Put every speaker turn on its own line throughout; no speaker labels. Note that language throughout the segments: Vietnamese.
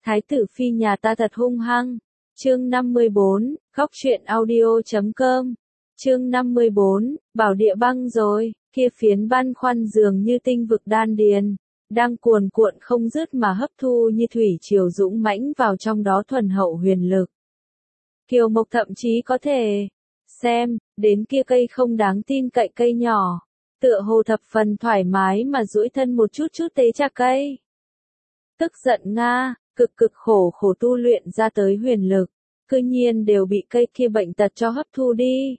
Thái tử phi nhà ta thật hung hăng. Chương 54, góc truyện audio.com. Chương 54, bảo địa băng rồi, kia phiến băn khoăn dường như tinh vực đan điền, đang cuồn cuộn không dứt mà hấp thu như thủy triều dũng mãnh vào trong đó thuần hậu huyền lực. Kiều Mộc thậm chí có thể xem đến kia cây không đáng tin cậy cây nhỏ, tựa hồ thập phần thoải mái mà duỗi thân một chút chút tế chạc cây. Tức giận Nga, cực khổ tu luyện ra tới huyền lực, cư nhiên đều bị cây kia bệnh tật cho hấp thu đi.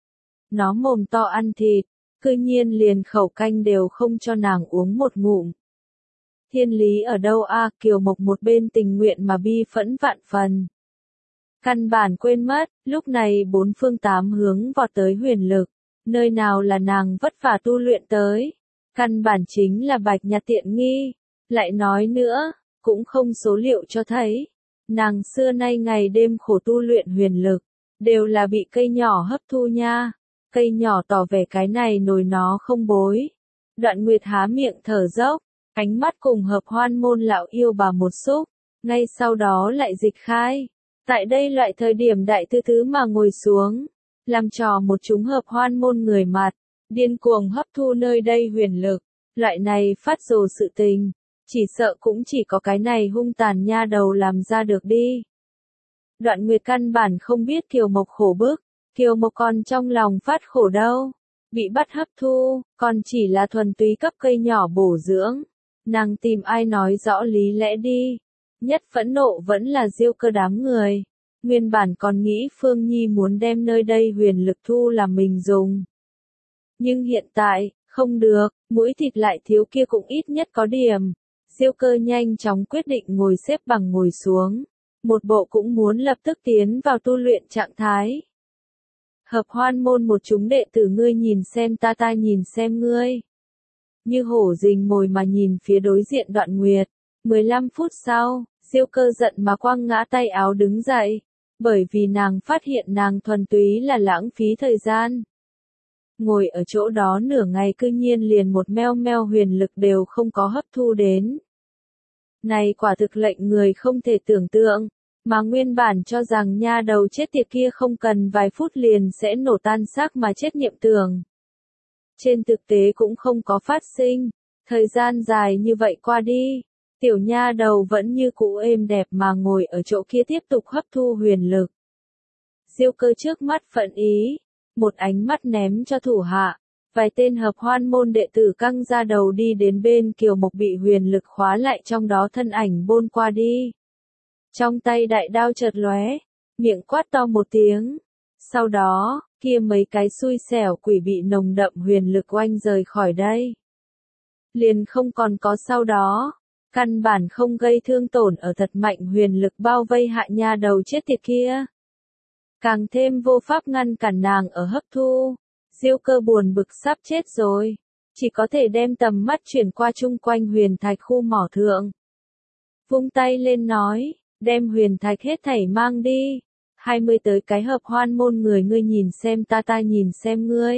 Nó mồm to ăn thịt, cư nhiên liền khẩu canh đều không cho nàng uống một ngụm. Thiên lý ở đâu a? Kiều Mộc một bên tình nguyện mà bi phẫn vạn phần. Căn bản quên mất, lúc này bốn phương tám hướng vọt tới huyền lực, nơi nào là nàng vất vả tu luyện tới. Căn bản chính là bạch nhặt tiện nghi, lại nói nữa, cũng không số liệu cho thấy. Nàng xưa nay ngày đêm khổ tu luyện huyền lực, đều là bị cây nhỏ hấp thu nha. Cây nhỏ tỏ vẻ cái này nồi nó không bối. Đoạn Nguyệt há miệng thở dốc, ánh mắt cùng hợp hoan môn lão yêu bà một xúc, ngay sau đó lại dịch khai. Tại đây loại thời điểm đại tư thứ mà ngồi xuống, làm trò một chúng hợp hoan môn người mặt, điên cuồng hấp thu nơi đây huyền lực, loại này phát rồ sự tình, chỉ sợ cũng chỉ có cái này hung tàn nha đầu làm ra được đi. Đoạn Nguyệt căn bản không biết Kiều Mộc khổ bức, Kiều Mộc còn trong lòng phát khổ đâu, bị bắt hấp thu, còn chỉ là thuần túy cấp cây nhỏ bổ dưỡng, nàng tìm ai nói rõ lý lẽ đi. Nhất phẫn nộ vẫn là Diêu Cơ đám người, nguyên bản còn nghĩ Phương Nhi muốn đem nơi đây huyền lực thu làm mình dùng. Nhưng hiện tại, không được, mũi thịt lại thiếu kia cũng ít nhất có điểm. Diêu Cơ nhanh chóng quyết định ngồi xếp bằng ngồi xuống, một bộ cũng muốn lập tức tiến vào tu luyện trạng thái. Hợp hoan môn một chúng đệ tử ngươi nhìn xem ta nhìn xem ngươi. Như hổ rình mồi mà nhìn phía đối diện Đoạn Nguyệt. 15 phút sau, Diêu Cơ giận mà quăng ngã tay áo đứng dậy, bởi vì nàng phát hiện nàng thuần túy là lãng phí thời gian. Ngồi ở chỗ đó nửa ngày cư nhiên liền một meo meo huyền lực đều không có hấp thu đến. Này quả thực lệnh người không thể tưởng tượng, mà nguyên bản cho rằng nha đầu chết tiệt kia không cần vài phút liền sẽ nổ tan xác mà chết niệm tưởng. Trên thực tế cũng không có phát sinh, thời gian dài như vậy qua đi. Tiểu nha đầu vẫn như cũ êm đẹp mà ngồi ở chỗ kia tiếp tục hấp thu huyền lực. Diêu Cơ trước mắt phận ý, một ánh mắt ném cho thủ hạ, vài tên hợp hoan môn đệ tử căng ra đầu đi đến bên Kiều Mộc bị huyền lực khóa lại trong đó thân ảnh bôn qua đi. Trong tay đại đao chợt lóe, miệng quát to một tiếng. Sau đó, kia mấy cái xui xẻo quỷ bị nồng đậm huyền lực oanh rời khỏi đây. Liền không còn có sau đó. Căn bản không gây thương tổn ở thật mạnh huyền lực bao vây hạ nha đầu chết tiệt kia. Càng thêm vô pháp ngăn cản nàng ở hấp thu. Diêu Cơ buồn bực sắp chết rồi. Chỉ có thể đem tầm mắt chuyển qua chung quanh huyền thạch khu mỏ thượng. Vung tay lên nói, đem huyền thạch hết thảy mang đi. 20 tới cái hợp hoan môn người ngươi nhìn xem ta nhìn xem ngươi.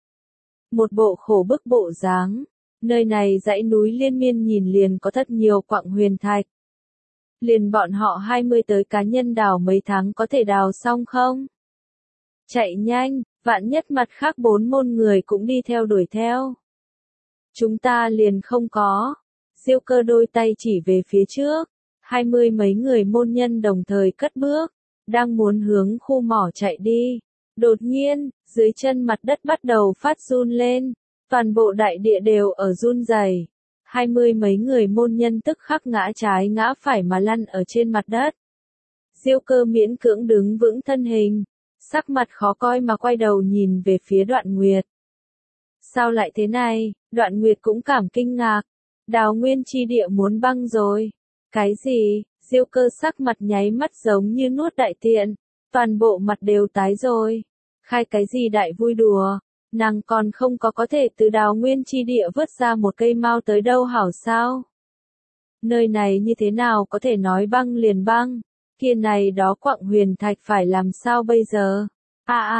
Một bộ khổ bức bộ dáng. Nơi này dãy núi liên miên nhìn liền có thật nhiều quặng huyền thạch. Liền bọn họ 20 tới cá nhân đào mấy tháng có thể đào xong không? Chạy nhanh, vạn nhất mặt khác 4 môn người cũng đi theo đuổi theo. Chúng ta liền không có. Diêu Cơ đôi tay chỉ về phía trước. 20 mấy người môn nhân đồng thời cất bước, đang muốn hướng khu mỏ chạy đi. Đột nhiên, dưới chân mặt đất bắt đầu phát run lên. Toàn bộ đại địa đều ở run rẩy. 20 mấy người môn nhân tức khắc ngã trái ngã phải mà lăn ở trên mặt đất. Diêu Cơ miễn cưỡng đứng vững thân hình, sắc mặt khó coi mà quay đầu nhìn về phía Đoạn Nguyệt. Sao lại thế này? Đoạn Nguyệt cũng cảm kinh ngạc. Đào nguyên chi địa muốn băng rồi. Cái gì? Diêu Cơ sắc mặt nháy mắt giống như nuốt đại tiện. Toàn bộ mặt đều tái rồi. Khai cái gì đại vui đùa? Nàng còn không có thể từ đào nguyên chi địa vớt ra một cây mao tới đâu hảo sao? Nơi này như thế nào có thể nói băng liền băng? Kia này đó quặng huyền thạch phải làm sao bây giờ?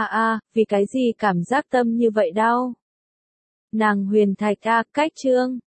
Vì cái gì cảm giác tâm như vậy đau? Nàng huyền thạch cách chương.